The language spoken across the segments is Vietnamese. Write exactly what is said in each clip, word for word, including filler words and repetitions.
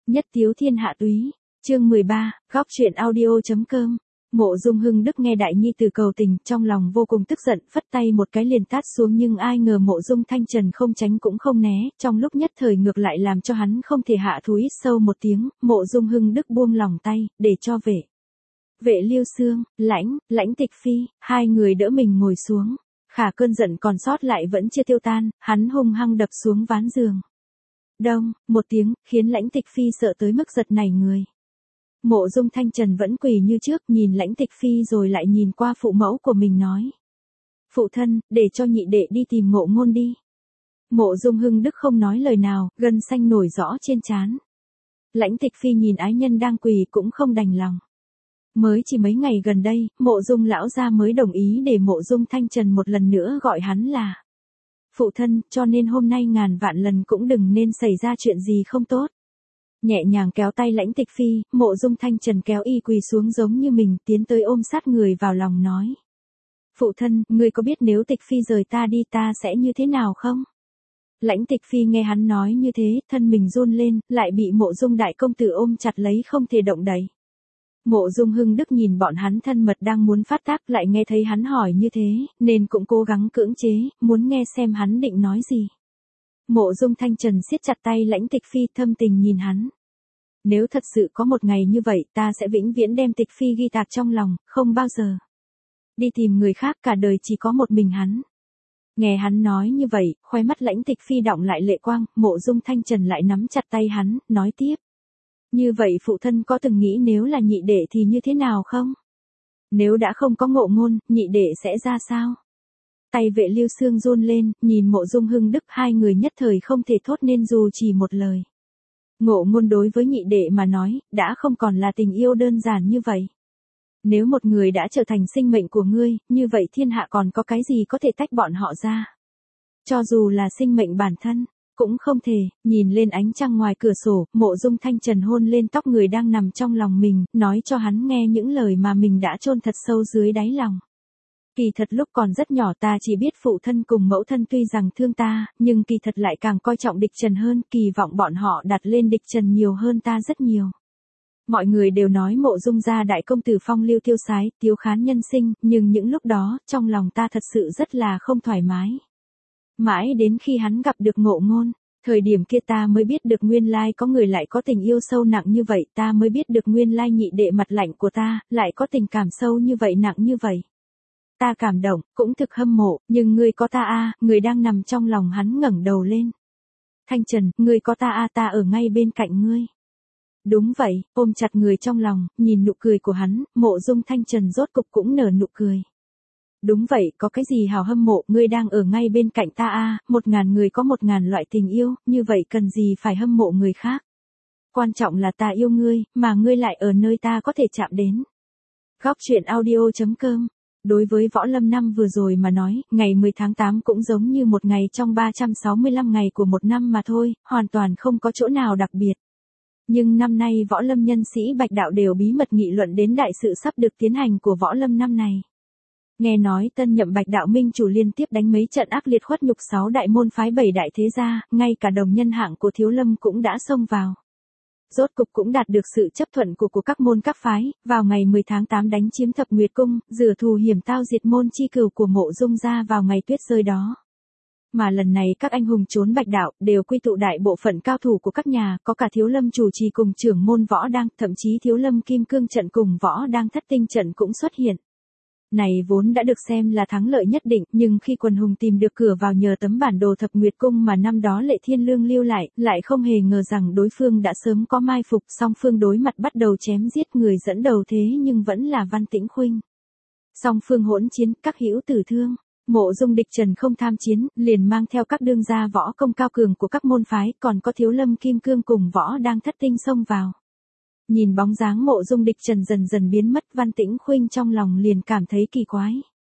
Nhất tiếu thiên hạ túy, chương mười ba, góc truyện audio.com. Mộ Dung Hưng Đức nghe đại nhi tử cầu tình, trong lòng vô cùng tức giận, phất tay một cái liền tát xuống, nhưng ai ngờ Mộ Dung Thanh Trần không tránh cũng không né, trong lúc nhất thời ngược lại làm cho hắn không thể hạ thủ. Hít sâu một tiếng, Mộ Dung Hưng Đức buông lòng tay, để cho vệ. Vệ Lưu Xương, Lãnh, Lãnh Tịch Phi, hai người đỡ mình ngồi xuống. Khả cơn giận còn sót lại vẫn chưa tiêu tan, hắn hung hăng đập xuống ván giường. Đông, một tiếng, khiến Lãnh Tịch Phi sợ tới mức giật nảy người. Mộ Dung Thanh Trần vẫn quỳ như trước, nhìn Lãnh Tịch Phi rồi lại nhìn qua phụ mẫu của mình nói. Phụ thân, để cho nhị đệ đi tìm Ngộ Ngôn đi. Mộ Dung Hưng Đức không nói lời nào, gân xanh nổi rõ trên trán. Lãnh Tịch Phi nhìn ái nhân đang quỳ cũng không đành lòng. Mới chỉ mấy ngày gần đây, Mộ Dung lão gia mới đồng ý để Mộ Dung Thanh Trần một lần nữa gọi hắn là phụ thân, cho nên hôm nay ngàn vạn lần cũng đừng nên xảy ra chuyện gì không tốt. Nhẹ nhàng kéo tay Lãnh Tịch Phi, Mộ Dung Thanh Trần kéo y quỳ xuống giống như mình, tiến tới ôm sát người vào lòng nói. Phụ thân, ngươi có biết nếu Tịch Phi rời ta đi ta sẽ như thế nào không? Lãnh Tịch Phi nghe hắn nói như thế, thân mình run lên, lại bị Mộ Dung đại công tử ôm chặt lấy không thể động đậy. Mộ Dung Hưng Đức nhìn bọn hắn thân mật đang muốn phát tác, lại nghe thấy hắn hỏi như thế, nên cũng cố gắng cưỡng chế, muốn nghe xem hắn định nói gì. Mộ Dung Thanh Trần siết chặt tay Lãnh Tịch Phi, thâm tình nhìn hắn. Nếu thật sự có một ngày như vậy, ta sẽ vĩnh viễn đem Tịch Phi ghi tạc trong lòng, không bao giờ đi tìm người khác, cả đời chỉ có một mình hắn. Nghe hắn nói như vậy, khóe mắt Lãnh Tịch Phi đọng lại lệ quang, Mộ Dung Thanh Trần lại nắm chặt tay hắn, nói tiếp. Như vậy phụ thân có từng nghĩ nếu là nhị đệ thì như thế nào không? Nếu đã không có Ngộ Ngôn, nhị đệ sẽ ra sao? Tay Vệ Lưu Xương run lên, nhìn Mộ Dung Hưng Đức, hai người nhất thời không thể thốt nên dù chỉ một lời. Ngộ Ngôn đối với nhị đệ mà nói, đã không còn là tình yêu đơn giản như vậy. Nếu một người đã trở thành sinh mệnh của ngươi, như vậy thiên hạ còn có cái gì có thể tách bọn họ ra? Cho dù là sinh mệnh bản thân, cũng không thể. Nhìn lên ánh trăng ngoài cửa sổ, Mộ Dung Thanh Trần hôn lên tóc người đang nằm trong lòng mình, nói cho hắn nghe những lời mà mình đã chôn thật sâu dưới đáy lòng. Kỳ thật lúc còn rất nhỏ ta chỉ biết phụ thân cùng mẫu thân tuy rằng thương ta, nhưng kỳ thật lại càng coi trọng địch trần hơn, kỳ vọng bọn họ đặt lên địch trần nhiều hơn ta rất nhiều. Mọi người đều nói Mộ Dung gia đại công tử phong lưu tiêu sái, tiếu khán nhân sinh, nhưng những lúc đó, trong lòng ta thật sự rất là không thoải mái. Mãi đến khi hắn gặp được Ngộ Ngôn, thời điểm kia ta mới biết được nguyên lai có người lại có tình yêu sâu nặng như vậy, ta mới biết được nguyên lai nhị đệ mặt lạnh của ta, lại có tình cảm sâu như vậy, nặng như vậy. Ta cảm động, cũng thực hâm mộ, nhưng ngươi có ta a, người đang nằm trong lòng hắn ngẩng đầu lên. Thanh Trần, ngươi có ta a, ta ở ngay bên cạnh ngươi. Đúng vậy, ôm chặt người trong lòng, nhìn nụ cười của hắn, Mộ Dung Thanh Trần rốt cục cũng nở nụ cười. Đúng vậy, có cái gì hào hâm mộ, ngươi đang ở ngay bên cạnh ta a, một ngàn người có một ngàn loại tình yêu, như vậy cần gì phải hâm mộ người khác. Quan trọng là ta yêu ngươi, mà ngươi lại ở nơi ta có thể chạm đến. Góc truyện audio.com. Đối với Võ Lâm năm vừa rồi mà nói, ngày mười tháng tám cũng giống như một ngày trong ba trăm sáu mươi lăm ngày của một năm mà thôi, hoàn toàn không có chỗ nào đặc biệt. Nhưng năm nay Võ Lâm nhân sĩ Bạch Đạo đều bí mật nghị luận đến đại sự sắp được tiến hành của Võ Lâm năm này. Nghe nói tân nhậm Bạch Đạo minh chủ liên tiếp đánh mấy trận ác liệt khuất nhục sáu đại môn phái bảy đại thế gia, ngay cả đồng nhân hạng của Thiếu Lâm cũng đã xông vào. Rốt cục cũng đạt được sự chấp thuận của của các môn các phái, vào ngày mười tháng tám đánh chiếm Thập Nguyệt Cung, rửa thù hiểm tao diệt môn chi cửu của Mộ Dung gia vào ngày tuyết rơi đó. Mà lần này các anh hùng trốn Bạch Đạo đều quy tụ đại bộ phận cao thủ của các nhà, có cả Thiếu Lâm chủ trì cùng trưởng môn Võ Đăng, thậm chí Thiếu Lâm Kim Cương trận cùng Võ Đăng Thất Tinh trận cũng xuất hiện. Này vốn đã được xem là thắng lợi nhất định, nhưng khi quần hùng tìm được cửa vào nhờ tấm bản đồ Thập Nguyệt Cung mà năm đó Lệ Thiên Lương lưu lại, lại không hề ngờ rằng đối phương đã sớm có mai phục, song phương đối mặt bắt đầu chém giết, người dẫn đầu thế nhưng vẫn là Văn Tĩnh Khuynh. Song phương hỗn chiến, các hữu tử thương. Mộ Dung địch trần không tham chiến, liền mang theo các đương gia võ công cao cường của các môn phái, còn có Thiếu Lâm Kim Cương cùng Võ Đang Thất Tinh xông vào. Nhìn bóng dáng Mộ Dung địch trần dần dần biến mất, Văn Tĩnh Khuynh trong lòng liền cảm thấy kỳ quái.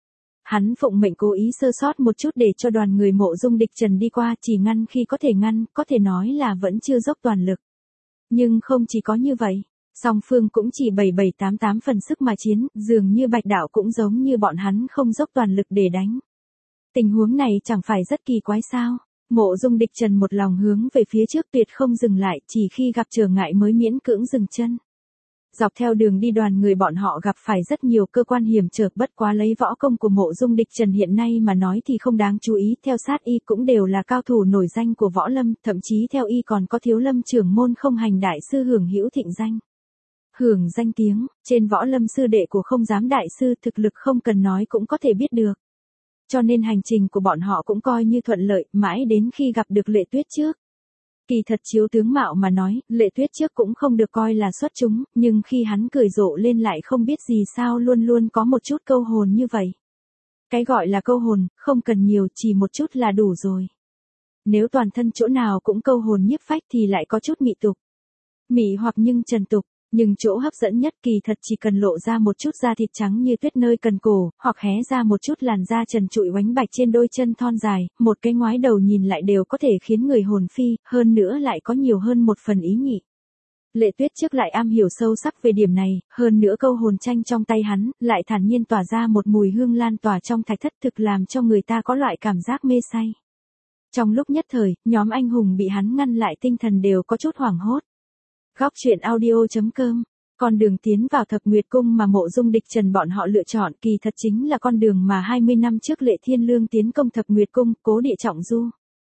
Hắn phụng mệnh cố ý sơ sót một chút để cho đoàn người Mộ Dung địch trần đi qua, chỉ ngăn khi có thể ngăn, có thể nói là vẫn chưa dốc toàn lực. Nhưng không chỉ có như vậy, song phương cũng chỉ bảy bảy tám tám phần sức mà chiến, dường như Bạch Đạo cũng giống như bọn hắn không dốc toàn lực để đánh. Tình huống này chẳng phải rất kỳ quái sao? Mộ Dung Địch Trần một lòng hướng về phía trước tuyệt không dừng lại, chỉ khi gặp trở ngại mới miễn cưỡng dừng chân. Dọc theo đường đi đoàn người bọn họ gặp phải rất nhiều cơ quan hiểm trở, bất quá lấy võ công của Mộ Dung Địch Trần hiện nay mà nói thì không đáng chú ý, theo sát y cũng đều là cao thủ nổi danh của võ lâm, thậm chí theo y còn có Thiếu Lâm trưởng môn Không Hành đại sư Hưởng Hữu thịnh danh. Hưởng danh tiếng, trên võ lâm sư đệ của Không Giám đại sư, thực lực không cần nói cũng có thể biết được. Cho nên hành trình của bọn họ cũng coi như thuận lợi, mãi đến khi gặp được Lệ Tuyết trước. Kỳ thật chiếu tướng mạo mà nói, Lệ Tuyết trước cũng không được coi là xuất chúng, nhưng khi hắn cười rộ lên lại không biết gì sao luôn luôn có một chút câu hồn như vậy. Cái gọi là câu hồn, không cần nhiều, chỉ một chút là đủ rồi. Nếu toàn thân chỗ nào cũng câu hồn nhiếp phách thì lại có chút mị tục. Mị hoặc nhưng trần tục. Nhưng chỗ hấp dẫn nhất kỳ thật chỉ cần lộ ra một chút da thịt trắng như tuyết nơi cần cổ, hoặc hé ra một chút làn da trần trụi oánh bạch trên đôi chân thon dài, một cái ngoái đầu nhìn lại đều có thể khiến người hồn phi, hơn nữa lại có nhiều hơn một phần ý nhị. Lệ Tuyết trước lại am hiểu sâu sắc về điểm này, hơn nữa câu hồn tranh trong tay hắn, lại thản nhiên tỏa ra một mùi hương lan tỏa trong thạch thất thực làm cho người ta có loại cảm giác mê say. Trong lúc nhất thời, nhóm anh hùng bị hắn ngăn lại tinh thần đều có chút hoảng hốt. Góc truyện audio chấm com. Con đường tiến vào Thập Nguyệt Cung mà Mộ Dung Địch Trần bọn họ lựa chọn kỳ thật chính là con đường mà hai mươi năm trước Lệ Thiên Lương tiến công Thập Nguyệt Cung, cố địa trọng du.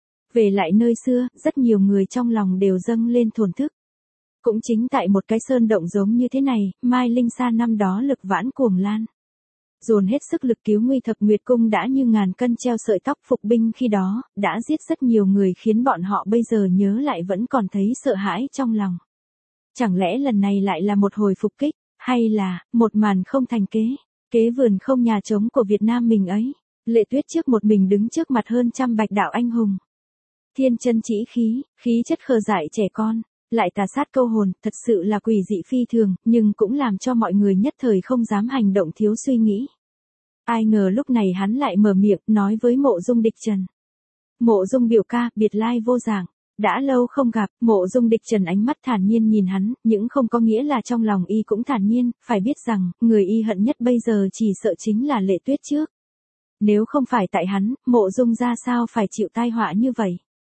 Về lại nơi xưa, rất nhiều người trong lòng đều dâng lên thổn thức. Cũng chính tại một cái sơn động giống như thế này, Mai Linh Sa năm đó lực vãn cuồng lan. Dồn hết sức lực cứu nguy Thập Nguyệt Cung đã như ngàn cân treo sợi tóc, phục binh khi đó, đã giết rất nhiều người khiến bọn họ bây giờ nhớ lại vẫn còn thấy sợ hãi trong lòng. Chẳng lẽ lần này lại là một hồi phục kích, hay là, một màn không thành kế, kế vườn không nhà trống của Việt Nam mình ấy. Lệ Tuyết trước một mình đứng trước mặt hơn trăm bạch đạo anh hùng. Thiên chân chỉ khí, khí chất khờ dại trẻ con, lại tà sát câu hồn, thật sự là quỷ dị phi thường, nhưng cũng làm cho mọi người nhất thời không dám hành động thiếu suy nghĩ. Ai ngờ lúc này hắn lại mở miệng, nói với Mộ Dung Địch Trần. Mộ Dung biểu ca, biệt lai vô dạng. Đã lâu không gặp, Mộ Dung Địch Trần ánh mắt thản nhiên nhìn hắn, những không có nghĩa là trong lòng y cũng thản nhiên, phải biết rằng, người y hận nhất bây giờ chỉ sợ chính là Lệ Tuyết trước. Nếu không phải tại hắn, Mộ Dung ra sao phải chịu tai họa như vậy?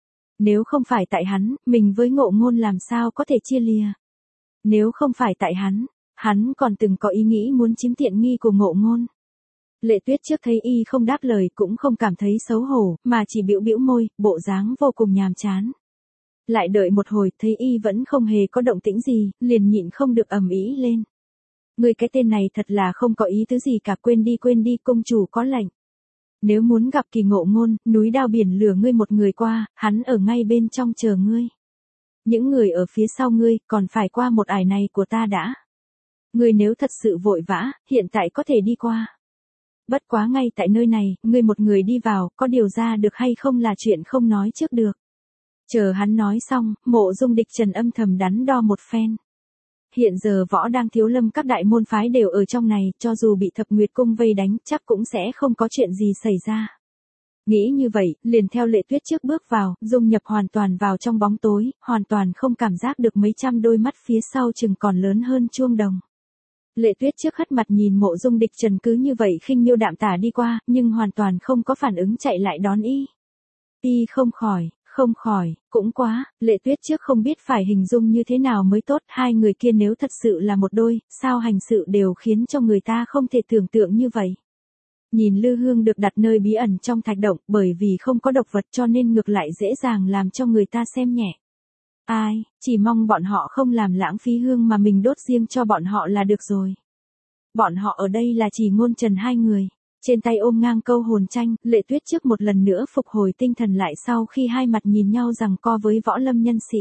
Nếu không phải tại hắn, mình với Ngộ Ngôn làm sao có thể chia lìa? Nếu không phải tại hắn, hắn còn từng có ý nghĩ muốn chiếm tiện nghi của Ngộ Ngôn. Lệ Tuyết trước thấy y không đáp lời cũng không cảm thấy xấu hổ, mà chỉ bĩu bĩu môi, bộ dáng vô cùng nhàm chán. Lại đợi một hồi, thấy y vẫn không hề có động tĩnh gì, liền nhịn không được ầm ĩ lên. Người cái tên này thật là không có ý tứ gì cả, quên đi quên đi, công chủ có lệnh. Nếu muốn gặp Kỳ Ngộ Ngôn, núi đao biển lửa ngươi một người qua, hắn ở ngay bên trong chờ ngươi. Những người ở phía sau ngươi, còn phải qua một ải này của ta đã. Ngươi nếu thật sự vội vã, hiện tại có thể đi qua. Bất quá ngay tại nơi này, ngươi một người đi vào, có điều ra được hay không là chuyện không nói trước được. Chờ hắn nói xong, Mộ Dung Địch Trần âm thầm đắn đo một phen. Hiện giờ võ đang Thiếu Lâm các đại môn phái đều ở trong này, cho dù bị Thập Nguyệt Cung vây đánh, chắc cũng sẽ không có chuyện gì xảy ra. Nghĩ như vậy, liền theo Lệ Tuyết trước bước vào, dung nhập hoàn toàn vào trong bóng tối, hoàn toàn không cảm giác được mấy trăm đôi mắt phía sau chừng còn lớn hơn chuông đồng. Lệ Tuyết trước hất mặt nhìn Mộ Dung Địch Trần cứ như vậy khinh miêu đạm tả đi qua, nhưng hoàn toàn không có phản ứng chạy lại đón y. Y không khỏi. Không khỏi, cũng quá, Lệ Tuyết trước không biết phải hình dung như thế nào mới tốt, hai người kia nếu thật sự là một đôi, sao hành sự đều khiến cho người ta không thể tưởng tượng như vậy. Nhìn Lư Hương được đặt nơi bí ẩn trong thạch động, bởi vì không có độc vật cho nên ngược lại dễ dàng làm cho người ta xem nhẹ. Ai, chỉ mong bọn họ không làm lãng phí hương mà mình đốt riêng cho bọn họ là được rồi. Bọn họ ở đây là chỉ Ngôn Trần hai người. Trên tay ôm ngang câu hồn tranh, Lệ Tuyết trước một lần nữa phục hồi tinh thần lại sau khi hai mặt nhìn nhau giằng co với võ lâm nhân sĩ.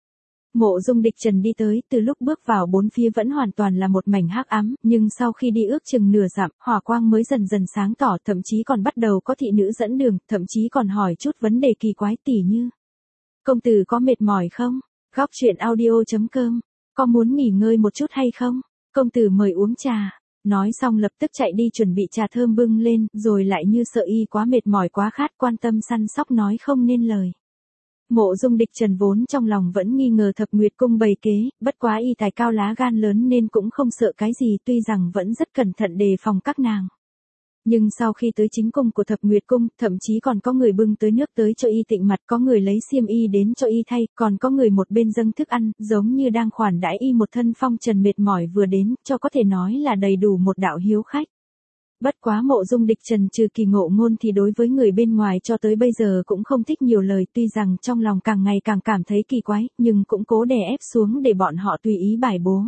Mộ Dung Địch Trần đi tới, từ lúc bước vào bốn phía vẫn hoàn toàn là một mảnh hắc ám, nhưng sau khi đi ước chừng nửa dặm, hỏa quang mới dần dần sáng tỏ, thậm chí còn bắt đầu có thị nữ dẫn đường, thậm chí còn hỏi chút vấn đề kỳ quái tỉ như: công tử có mệt mỏi không? Góc truyện audio chấm com. Có muốn nghỉ ngơi một chút hay không? Công tử mời uống trà. Nói xong lập tức chạy đi chuẩn bị trà thơm bưng lên, rồi lại như sợ y quá mệt mỏi quá khát quan tâm săn sóc nói không nên lời. Mộ Dung Địch Trần vốn trong lòng vẫn nghi ngờ Thập Nguyệt Cung bày kế, bất quá y tài cao lá gan lớn nên cũng không sợ cái gì, tuy rằng vẫn rất cẩn thận đề phòng các nàng. Nhưng sau khi tới chính cung của Thập Nguyệt Cung, thậm chí còn có người bưng tới nước tới cho y tịnh mặt, có người lấy xiêm y đến cho y thay, còn có người một bên dâng thức ăn, giống như đang khoản đãi y một thân phong trần mệt mỏi vừa đến, cho có thể nói là đầy đủ một đạo hiếu khách. Bất quá Mộ Dung Địch Trần trừ Kỳ Ngộ Ngôn thì đối với người bên ngoài cho tới bây giờ cũng không thích nhiều lời, tuy rằng trong lòng càng ngày càng cảm thấy kỳ quái, nhưng cũng cố đè ép xuống để bọn họ tùy ý bài bố.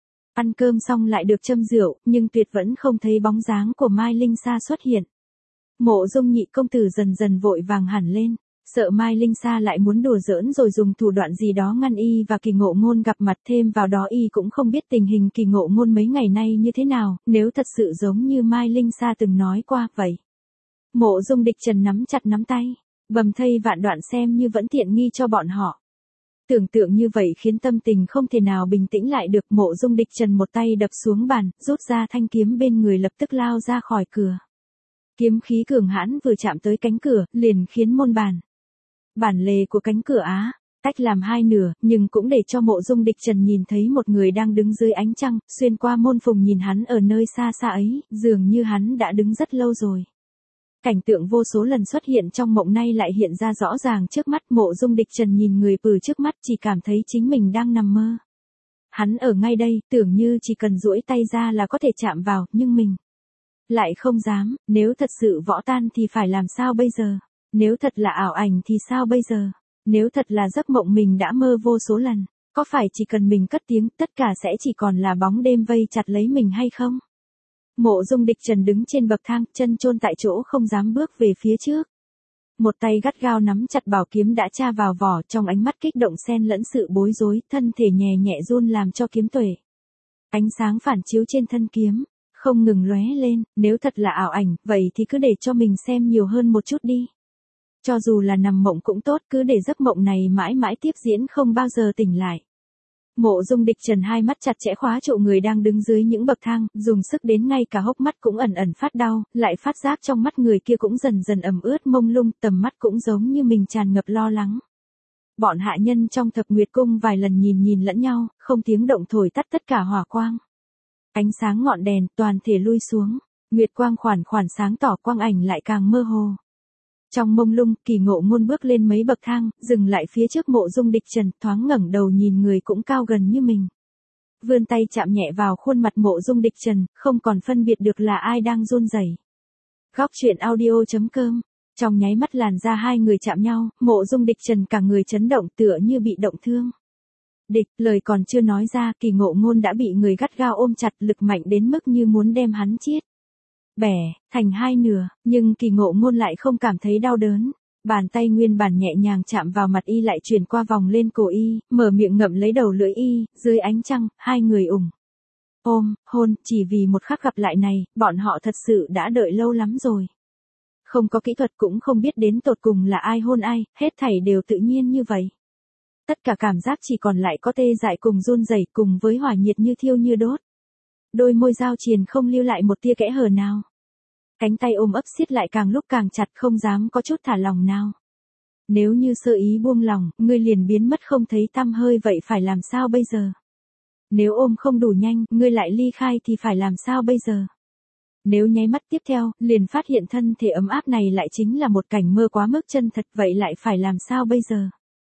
Ăn cơm xong lại được châm rượu, nhưng tuyệt vẫn không thấy bóng dáng của Mai Linh Sa xuất hiện. Mộ Dung nhị công tử dần dần vội vàng hẳn lên, sợ Mai Linh Sa lại muốn đùa giỡn rồi dùng thủ đoạn gì đó ngăn y và Kỳ Ngộ Ngôn gặp mặt, thêm vào đó y cũng không biết tình hình Kỳ Ngộ Ngôn mấy ngày nay như thế nào, nếu thật sự giống như Mai Linh Sa từng nói qua vậy. Mộ Dung Địch Trần nắm chặt nắm tay, bầm thây vạn đoạn xem như vẫn tiện nghi cho bọn họ. Tưởng tượng như vậy khiến tâm tình không thể nào bình tĩnh lại được. Mộ Dung Địch Trần một tay đập xuống bàn, rút ra thanh kiếm bên người lập tức lao ra khỏi cửa. Kiếm khí cường hãn vừa chạm tới cánh cửa, liền khiến môn bàn. Bản lề của cánh cửa Á, tách làm hai nửa, nhưng cũng để cho Mộ Dung Địch Trần nhìn thấy một người đang đứng dưới ánh trăng, xuyên qua môn phùng nhìn hắn ở nơi xa xa ấy, dường như hắn đã đứng rất lâu rồi. Cảnh tượng vô số lần xuất hiện trong mộng nay lại hiện ra rõ ràng trước mắt. Mộ Dung Địch Trần nhìn người pừ trước mắt chỉ cảm thấy chính mình đang nằm mơ. Hắn ở ngay đây, tưởng như chỉ cần duỗi tay ra là có thể chạm vào, nhưng mình lại không dám. Nếu thật sự võ tan thì phải làm sao bây giờ? Nếu thật là ảo ảnh thì sao bây giờ? Nếu thật là giấc mộng mình đã mơ vô số lần, có phải chỉ cần mình cất tiếng tất cả sẽ chỉ còn là bóng đêm vây chặt lấy mình hay không? Mộ Dung Địch Trần đứng trên bậc thang, chân chôn tại chỗ không dám bước về phía trước. Một tay gắt gao nắm chặt bảo kiếm đã tra vào vỏ, trong ánh mắt kích động xen lẫn sự bối rối, thân thể nhẹ nhẹ run làm cho kiếm tuệ. Ánh sáng phản chiếu trên thân kiếm, không ngừng lóe lên, nếu thật là ảo ảnh, vậy thì cứ để cho mình xem nhiều hơn một chút đi. Cho dù là nằm mộng cũng tốt, cứ để giấc mộng này mãi mãi tiếp diễn không bao giờ tỉnh lại. Mộ Dung Địch Trần hai mắt chặt chẽ khóa trụ người đang đứng dưới những bậc thang, dùng sức đến ngay cả hốc mắt cũng ẩn ẩn phát đau, lại phát giác trong mắt người kia cũng dần dần ẩm ướt mông lung, tầm mắt cũng giống như mình tràn ngập lo lắng. Bọn hạ nhân trong Thập Nguyệt Cung vài lần nhìn nhìn lẫn nhau, không tiếng động thổi tắt tất cả hỏa quang. Ánh sáng ngọn đèn toàn thể lui xuống, nguyệt quang khoản khoản sáng tỏ, quang ảnh lại càng mơ hồ. Trong mông lung, Kỳ Ngộ Ngôn bước lên mấy bậc thang, dừng lại phía trước Mộ Dung Địch Trần, thoáng ngẩng đầu nhìn người cũng cao gần như mình. Vươn tay chạm nhẹ vào khuôn mặt Mộ Dung Địch Trần, không còn phân biệt được là ai đang run rẩy. Góc truyện audio chấm com. Trong nháy mắt làn da hai người chạm nhau, Mộ Dung Địch Trần cả người chấn động tựa như bị động thương. Địch, lời còn chưa nói ra, Kỳ Ngộ Ngôn đã bị người gắt gao ôm chặt, lực mạnh đến mức như muốn đem hắn chiết bẻ thành hai nửa, nhưng Kỳ Ngộ Ngôn lại không cảm thấy đau đớn. Bàn tay nguyên bản nhẹ nhàng chạm vào mặt y lại chuyển qua vòng lên cổ y, mở miệng ngậm lấy đầu lưỡi y, dưới ánh trăng, hai người ủng ôm, hôn, chỉ vì một khắc gặp lại này, bọn họ thật sự đã đợi lâu lắm rồi. Không có kỹ thuật cũng không biết đến tột cùng là ai hôn ai, hết thảy đều tự nhiên như vậy. Tất cả cảm giác chỉ còn lại có tê dại cùng run rẩy, cùng với hỏa nhiệt như thiêu như đốt. Đôi môi giao triền không lưu lại một tia kẽ hở nào. Cánh tay ôm ấp siết lại càng lúc càng chặt, không dám có chút thả lỏng nào. Nếu như sơ ý buông lỏng, ngươi liền biến mất không thấy tăm hơi, vậy phải làm sao bây giờ? Nếu ôm không đủ nhanh, ngươi lại ly khai thì phải làm sao bây giờ? Nếu nháy mắt tiếp theo, liền phát hiện thân thể ấm áp này lại chính là một cảnh mơ quá mức chân thật, vậy lại phải làm sao bây giờ?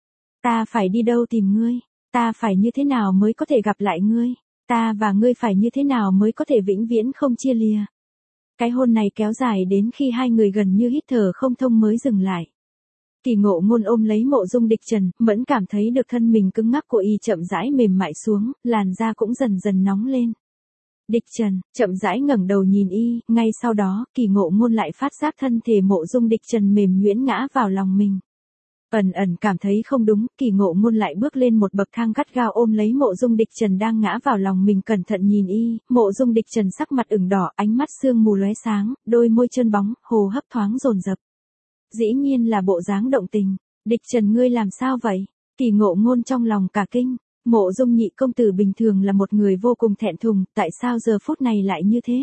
Ta phải đi đâu tìm ngươi? Ta phải như thế nào mới có thể gặp lại ngươi? Ta và ngươi phải như thế nào mới có thể vĩnh viễn không chia lìa? Cái hôn này kéo dài đến khi hai người gần như hít thở không thông mới dừng lại. Kỳ Ngộ Ngôn ôm lấy Mộ Dung Địch Trần, mẫn cảm thấy được thân mình cứng ngắc của y chậm rãi mềm mại xuống, làn da cũng dần dần nóng lên. Địch Trần, chậm rãi ngẩng đầu nhìn y, ngay sau đó, Kỳ Ngộ Ngôn lại phát giác thân thể Mộ Dung Địch Trần mềm nhuyễn ngã vào lòng mình. Ẩn ẩn cảm thấy không đúng, Kỳ Ngộ Ngôn lại bước lên một bậc thang gắt gao ôm lấy Mộ Dung Địch Trần đang ngã vào lòng mình, cẩn thận nhìn y. Mộ Dung Địch Trần sắc mặt ửng đỏ, ánh mắt sương mù lóe sáng, đôi môi trơn bóng, hô hấp thoáng dồn dập. Dĩ nhiên là bộ dáng động tình. Địch Trần, ngươi làm sao vậy? Kỳ Ngộ Ngôn trong lòng cả kinh. Mộ Dung nhị công tử bình thường là một người vô cùng thẹn thùng, tại sao giờ phút này lại như thế?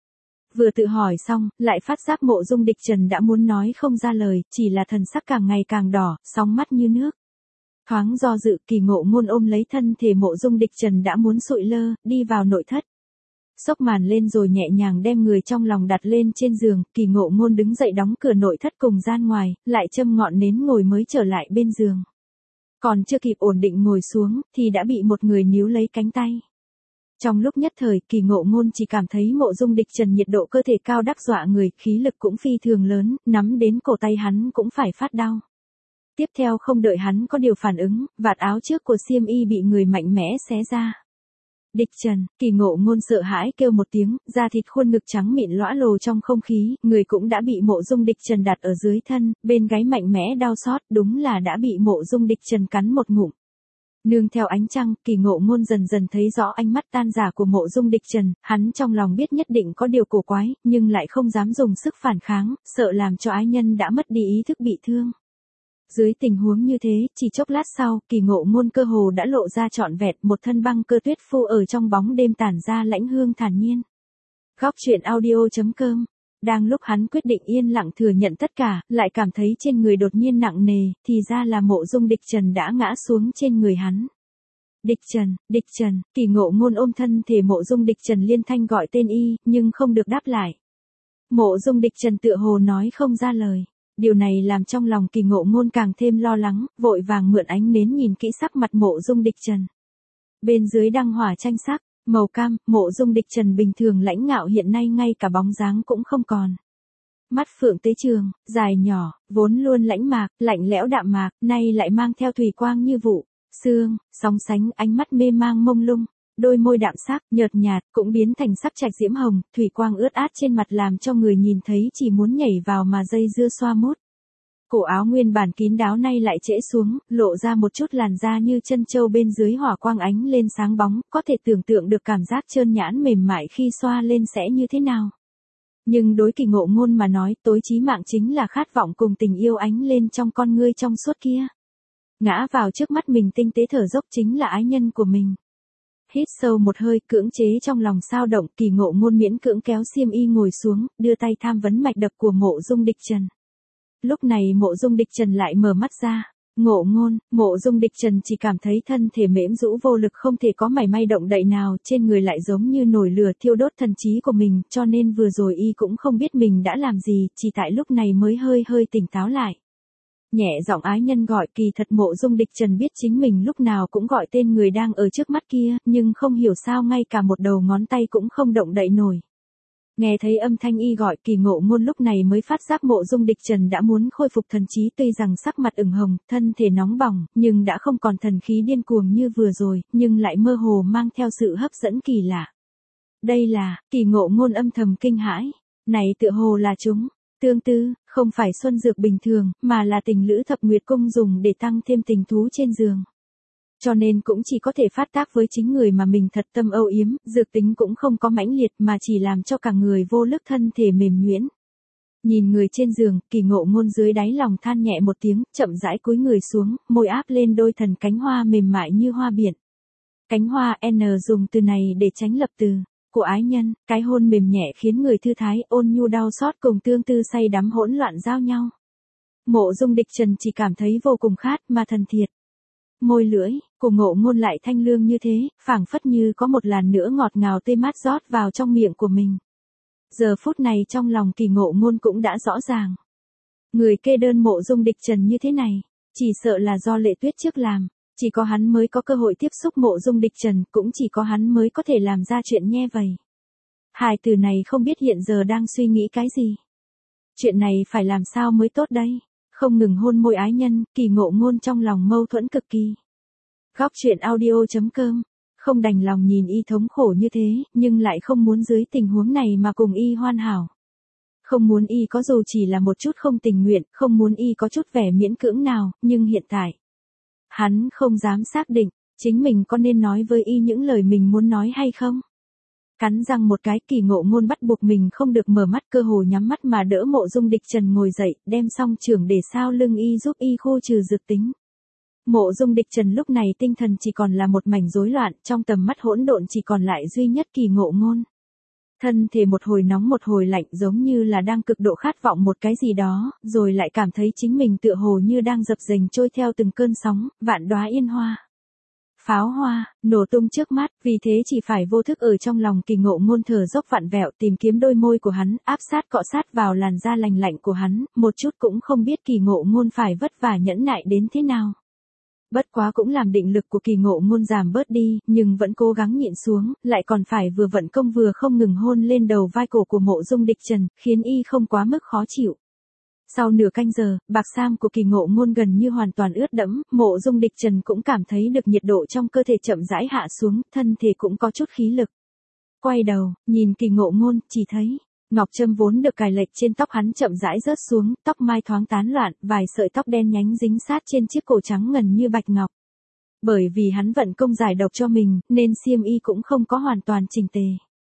Vừa tự hỏi xong, lại phát giác Mộ Dung Địch Trần đã muốn nói không ra lời, chỉ là thần sắc càng ngày càng đỏ, sóng mắt như nước. Thoáng do dự, Kỳ Ngộ Ngôn ôm lấy thân thể Mộ Dung Địch Trần đã muốn sụi lơ, đi vào nội thất. Xốc màn lên rồi nhẹ nhàng đem người trong lòng đặt lên trên giường, Kỳ Ngộ Ngôn đứng dậy đóng cửa nội thất cùng gian ngoài, lại châm ngọn nến ngồi mới trở lại bên giường. Còn chưa kịp ổn định ngồi xuống, thì đã bị một người níu lấy cánh tay. Trong lúc nhất thời, Kỳ Ngộ Ngôn chỉ cảm thấy Mộ Dung Địch Trần nhiệt độ cơ thể cao đắc dọa người, khí lực cũng phi thường lớn, nắm đến cổ tay hắn cũng phải phát đau. Tiếp theo không đợi hắn có điều phản ứng, vạt áo trước của xiêm y bị người mạnh mẽ xé ra. Địch Trần, Kỳ Ngộ Ngôn sợ hãi kêu một tiếng, da thịt khuôn ngực trắng mịn lõa lồ trong không khí, người cũng đã bị Mộ Dung Địch Trần đặt ở dưới thân, bên gáy mạnh mẽ đau xót, đúng là đã bị Mộ Dung Địch Trần cắn một ngụm. Nương theo ánh trăng, Kỳ Ngộ Ngôn dần dần thấy rõ ánh mắt tan rã của Mộ Dung Địch Trần, hắn trong lòng biết nhất định có điều cổ quái, nhưng lại không dám dùng sức phản kháng, sợ làm cho ái nhân đã mất đi ý thức bị thương. Dưới tình huống như thế, chỉ chốc lát sau, Kỳ Ngộ Ngôn cơ hồ đã lộ ra trọn vẹn một thân băng cơ tuyết phô ở trong bóng đêm tản ra lãnh hương thản nhiên. Góc truyện audio chấm com. Đang lúc hắn quyết định yên lặng thừa nhận tất cả, lại cảm thấy trên người đột nhiên nặng nề, thì ra là Mộ Dung Địch Trần đã ngã xuống trên người hắn. Địch Trần, Địch Trần, Kỳ Ngộ Ngôn ôm thân thể Mộ Dung Địch Trần liên thanh gọi tên y, nhưng không được đáp lại. Mộ Dung Địch Trần tựa hồ nói không ra lời. Điều này làm trong lòng Kỳ Ngộ Ngôn càng thêm lo lắng, vội vàng mượn ánh nến nhìn kỹ sắc mặt Mộ Dung Địch Trần. Bên dưới đăng hỏa tranh sắc, màu cam, Mộ Dung Địch Trần bình thường lãnh ngạo hiện nay ngay cả bóng dáng cũng không còn. Mắt phượng tế trường, dài nhỏ, vốn luôn lãnh mạc, lạnh lẽo đạm mạc, nay lại mang theo thủy quang như vụ, sương, sóng sánh, ánh mắt mê mang mông lung. Đôi môi đạm sắc, nhợt nhạt, cũng biến thành sắc trạch diễm hồng, thủy quang ướt át trên mặt làm cho người nhìn thấy chỉ muốn nhảy vào mà dây dưa xoa mút. Cổ áo nguyên bản kín đáo nay lại trễ xuống, lộ ra một chút làn da như chân châu bên dưới hỏa quang ánh lên sáng bóng, có thể tưởng tượng được cảm giác trơn nhãn mềm mại khi xoa lên sẽ như thế nào. Nhưng đối Kỳ Ngộ Ngôn mà nói, tối chí mạng chính là khát vọng cùng tình yêu ánh lên trong con ngươi trong suốt kia. Ngã vào trước mắt mình tinh tế thở dốc chính là ái nhân của mình. Hít sâu một hơi, cưỡng chế trong lòng sao động, Kỳ Ngộ Ngôn miễn cưỡng kéo xiêm y ngồi xuống, đưa tay tham vấn mạch đập của Mộ Dung Địch Trần. Lúc này Mộ Dung Địch Trần lại mở mắt ra. Ngộ Ngôn, Mộ Dung Địch Trần chỉ cảm thấy thân thể mềm rũ vô lực, không thể có mảy may động đậy nào, trên người lại giống như nổi lửa thiêu đốt thần trí của mình, cho nên vừa rồi y cũng không biết mình đã làm gì, chỉ tại lúc này mới hơi hơi tỉnh táo lại. Nhẹ giọng ái nhân gọi, kỳ thật Mộ Dung Địch Trần biết chính mình lúc nào cũng gọi tên người đang ở trước mắt kia, nhưng không hiểu sao ngay cả một đầu ngón tay cũng không động đậy nổi. Nghe thấy âm thanh y gọi, Kỳ Ngộ Ngôn lúc này mới phát giác Mộ Dung Địch Trần đã muốn khôi phục thần trí, tuy rằng sắc mặt ửng hồng, thân thể nóng bỏng, nhưng đã không còn thần khí điên cuồng như vừa rồi, nhưng lại mơ hồ mang theo sự hấp dẫn kỳ lạ. Đây là, Kỳ Ngộ Ngôn âm thầm kinh hãi, này tựa hồ là chúng. Tương tư, không phải xuân dược bình thường, mà là tình lữ thập nguyệt cung dùng để tăng thêm tình thú trên giường. Cho nên cũng chỉ có thể phát tác với chính người mà mình thật tâm âu yếm, dược tính cũng không có mãnh liệt mà chỉ làm cho cả người vô lực, thân thể mềm nhuyễn. Nhìn người trên giường, Kỳ Ngộ Ngôn dưới đáy lòng than nhẹ một tiếng, chậm rãi cúi người xuống, môi áp lên đôi thần cánh hoa mềm mại như hoa biển. Cánh hoa N dùng từ này để tránh lập từ của ái nhân, cái hôn mềm nhẹ khiến người thư thái, ôn nhu đau xót cùng tương tư say đắm hỗn loạn giao nhau. Mộ Dung Địch Trần chỉ cảm thấy vô cùng khát mà thần thiệt. Môi lưỡi của Ngộ Ngôn lại thanh lương như thế, phảng phất như có một làn nữa ngọt ngào tươi mát rót vào trong miệng của mình. Giờ phút này trong lòng Kỳ Ngộ Ngôn cũng đã rõ ràng. Người kê đơn Mộ Dung Địch Trần như thế này, chỉ sợ là do Lệ Tuyết trước làm. Chỉ có hắn mới có cơ hội tiếp xúc Mộ Dung Địch Trần, cũng chỉ có hắn mới có thể làm ra chuyện nhe vầy. Hai từ này không biết hiện giờ đang suy nghĩ cái gì. Chuyện này phải làm sao mới tốt đây? Không ngừng hôn môi ái nhân, Kỳ Ngộ Ngôn trong lòng mâu thuẫn cực kỳ. Góc truyện audio chấm com, không đành lòng nhìn y thống khổ như thế, nhưng lại không muốn dưới tình huống này mà cùng y hoàn hảo. Không muốn y có dù chỉ là một chút không tình nguyện, không muốn y có chút vẻ miễn cưỡng nào, nhưng hiện tại hắn không dám xác định, chính mình có nên nói với y những lời mình muốn nói hay không. Cắn răng một cái, Kỳ Ngộ Ngôn bắt buộc mình không được mở mắt, cơ hồ nhắm mắt mà đỡ Mộ Dung Địch Trần ngồi dậy, đem song chưởng để sau lưng y giúp y khu trừ dược tính. Mộ Dung Địch Trần lúc này tinh thần chỉ còn là một mảnh rối loạn, trong tầm mắt hỗn độn chỉ còn lại duy nhất Kỳ Ngộ Ngôn. Thân thể một hồi nóng một hồi lạnh, giống như là đang cực độ khát vọng một cái gì đó, rồi lại cảm thấy chính mình tựa hồ như đang dập dềnh trôi theo từng cơn sóng, vạn đóa yên hoa. pháo hoa, nổ tung trước mắt, vì thế chỉ phải vô thức ở trong lòng Kỳ Ngộ Ngôn thở dốc vặn vẹo tìm kiếm đôi môi của hắn, áp sát cọ sát vào làn da lành lạnh của hắn, một chút cũng không biết Kỳ Ngộ Ngôn phải vất vả nhẫn nại đến thế nào. Bất quá cũng làm định lực của Kỳ Ngộ Ngôn giảm bớt đi, nhưng vẫn cố gắng nhịn xuống, lại còn phải vừa vận công vừa không ngừng hôn lên đầu vai cổ của Mộ Dung Địch Trần, khiến y không quá mức khó chịu. Sau nửa canh giờ, bạc sam của Kỳ Ngộ Ngôn gần như hoàn toàn ướt đẫm, Mộ Dung Địch Trần cũng cảm thấy được nhiệt độ trong cơ thể chậm rãi hạ xuống, thân thể cũng có chút khí lực. Quay đầu, nhìn Kỳ Ngộ Ngôn, chỉ thấy ngọc trâm vốn được cài lệch trên tóc hắn chậm rãi rớt xuống, tóc mai thoáng tán loạn, vài sợi tóc đen nhánh dính sát trên chiếc cổ trắng ngần như bạch ngọc. Bởi vì hắn vận công giải độc cho mình, nên xiêm y cũng không có hoàn toàn chỉnh tề.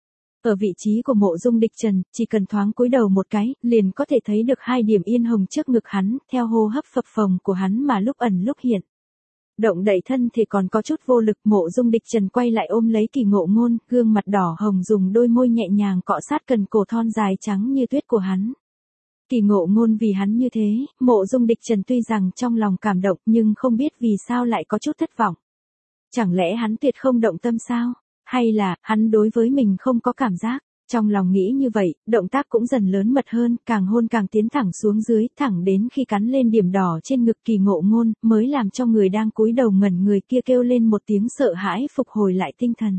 Ở vị trí của Mộ Dung Địch Trần, chỉ cần thoáng cúi đầu một cái, liền có thể thấy được hai điểm yên hồng trước ngực hắn, theo hô hấp phập phồng của hắn mà lúc ẩn lúc hiện. Động đậy thân thì còn có chút vô lực, Mộ Dung Địch Trần quay lại ôm lấy Kỳ Ngộ Ngôn, gương mặt đỏ hồng dùng đôi môi nhẹ nhàng cọ sát cần cổ thon dài trắng như tuyết của hắn. Kỳ Ngộ Ngôn vì hắn như thế, Mộ Dung Địch Trần tuy rằng trong lòng cảm động nhưng không biết vì sao lại có chút thất vọng. Chẳng lẽ hắn tuyệt không động tâm sao? Hay là, hắn đối với mình không có cảm giác? Trong lòng nghĩ như vậy, động tác cũng dần lớn mật hơn, càng hôn càng tiến thẳng xuống dưới, thẳng đến khi cắn lên điểm đỏ trên ngực Kỳ Ngộ Ngôn, mới làm cho người đang cúi đầu ngẩn người kia kêu lên một tiếng sợ hãi phục hồi lại tinh thần.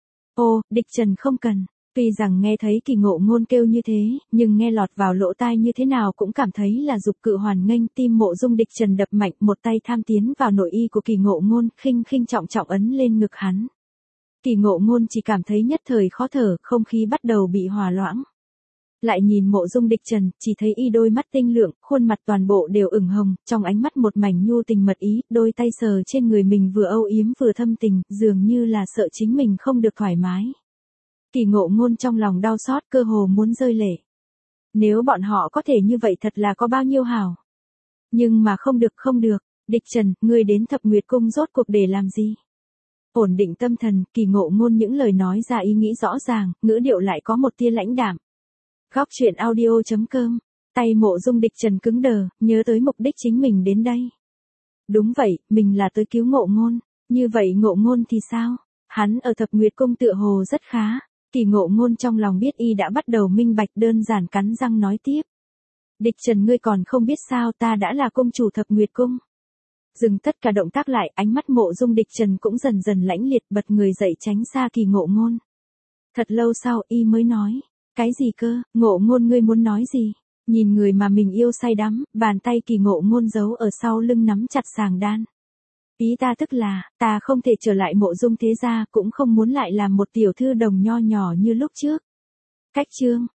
Ô, Địch Trần không cần. Tuy rằng nghe thấy Kỳ Ngộ Ngôn kêu như thế, nhưng nghe lọt vào lỗ tai như thế nào cũng cảm thấy là dục cự hoàn nghênh, tim Mộ Dung Địch Trần đập mạnh, một tay tham tiến vào nội y của Kỳ Ngộ Ngôn, khinh khinh trọng trọng ấn lên ngực hắn. Kỳ Ngộ Ngôn chỉ cảm thấy nhất thời khó thở, không khí bắt đầu bị hòa loãng. Lại nhìn Mộ Dung Địch Trần, chỉ thấy y đôi mắt tinh lượng, khuôn mặt toàn bộ đều ửng hồng, trong ánh mắt một mảnh nhu tình mật ý, đôi tay sờ trên người mình vừa âu yếm vừa thâm tình, dường như là sợ chính mình không được thoải mái. Kỳ Ngộ Ngôn trong lòng đau xót, cơ hồ muốn rơi lệ. Nếu bọn họ có thể như vậy thật là có bao nhiêu hảo. Nhưng mà không được không được, Địch Trần, ngươi đến Thập Nguyệt Cung rốt cuộc để làm gì? Ổn định tâm thần, Kỳ Ngộ Ngôn những lời nói ra ý nghĩ rõ ràng, ngữ điệu lại có một tia lãnh đạm. Góc truyện audio chấm com, tay Mộ Dung Địch Trần cứng đờ, nhớ tới mục đích chính mình đến đây. Đúng vậy, mình là tới cứu Ngộ Ngôn, như vậy Ngộ Ngôn thì sao? Hắn ở Thập Nguyệt Cung tựa hồ rất khá. Kỳ Ngộ Ngôn trong lòng biết y đã bắt đầu minh bạch, đơn giản cắn răng nói tiếp. Địch Trần, ngươi còn không biết sao, ta đã là cung chủ Thập Nguyệt Cung. Dừng tất cả động tác lại, ánh mắt Mộ Dung Địch Trần cũng dần dần lãnh liệt, bật người dậy tránh xa Kỳ Ngộ Ngôn. Thật lâu sau y mới nói, cái gì cơ, Ngộ Ngôn ngươi muốn nói gì? Nhìn người mà mình yêu say đắm, bàn tay Kỳ Ngộ Ngôn giấu ở sau lưng nắm chặt sàng đan. Ý ta tức là, ta không thể trở lại Mộ Dung thế gia, cũng không muốn lại làm một tiểu thư đồng nho nhỏ như lúc trước. Cách chương,